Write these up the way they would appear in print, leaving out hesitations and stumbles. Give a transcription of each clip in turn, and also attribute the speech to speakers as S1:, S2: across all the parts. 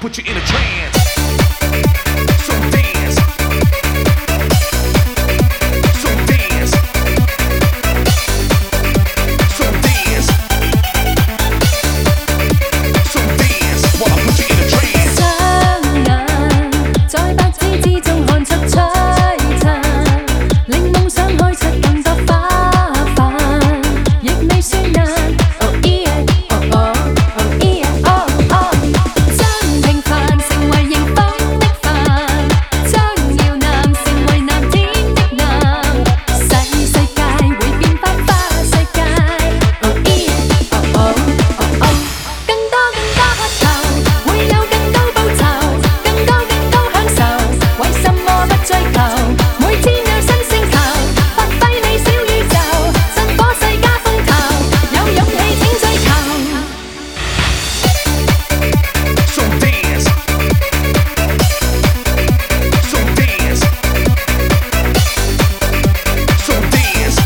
S1: put you in a trance. So dance. So dance. So dance. So dance while I put you in a trance.
S2: 雙眼在白紙之中看出璀璨，令夢想開出更多花瓣，亦未算難。Oh yeah, oh oh, oh yeah, oh oh。將平凡成為迎風的帆，將搖籃成為藍天的藍，世界會變花花世界。Oh yeah, oh oh, oh oh。更多渴求，會有更高報酬，更高享受，為什麼不追求？每天有新星球，發揮你小宇宙，振火世家風頭，有勇氣請追求。
S1: So dance. So dance. So dance.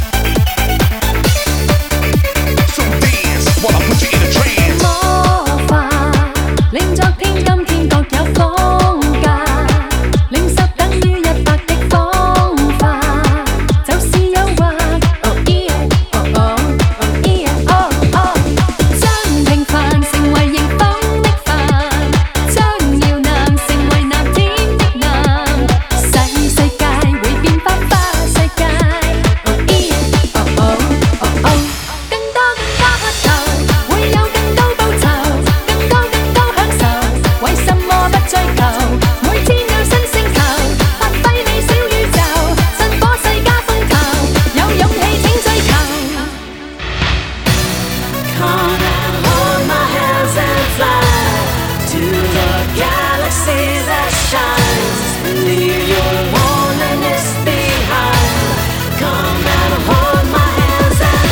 S1: So dance while I put you in a trance.
S2: 魔法令昨天今天各有風格，令十等於100的方法，就是誘惑。Oh yeah, oh oh, oh yeah, oh oh。將平凡成為迎風的帆，將搖籃成為藍天的藍，世界會變花花世界。Oh yeah, oh oh, oh oh。更多渴求，會有更高報酬，更高享受，為什麼不追求？每天有新星球，發揮你小宇宙，振火世家風頭，有勇氣請追求。
S3: Come and hold my hands and fly to the galaxy that shines. Leave your loneliness behind. Come and hold my hands and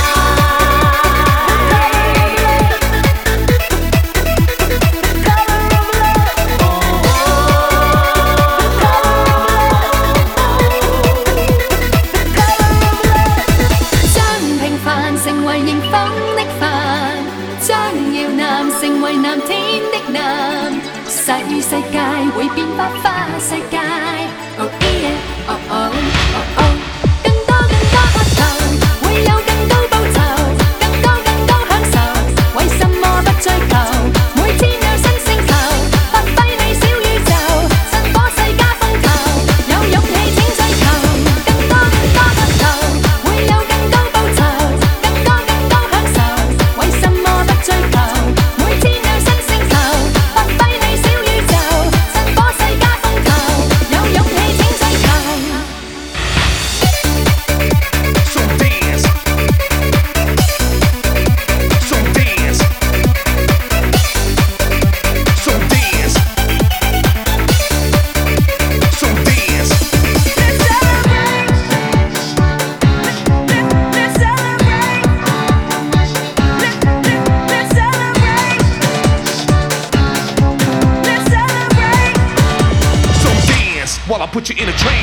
S3: fly.
S2: 將平凡成為迎風的帆，將搖籃成為藍天的藍，世界會變花花世界。Oh yeah, oh oh, oh oh。更多渴求，會有更高報酬，更高享受，為什麼不追求？每天有新星球，發揮你小宇宙，振火世家風頭，有勇氣請追求。更多渴求，會有更高報酬，更享受，為什麼不追求？每天有新星球，發揮你小宇宙，振火世家風頭，有勇氣請追求。
S1: So dance. So dance. So dance. So dance.
S3: Let's celebrate. Let's celebrate. Let's celebrate. Let's celebrate.
S1: So dance while I put you in a trance.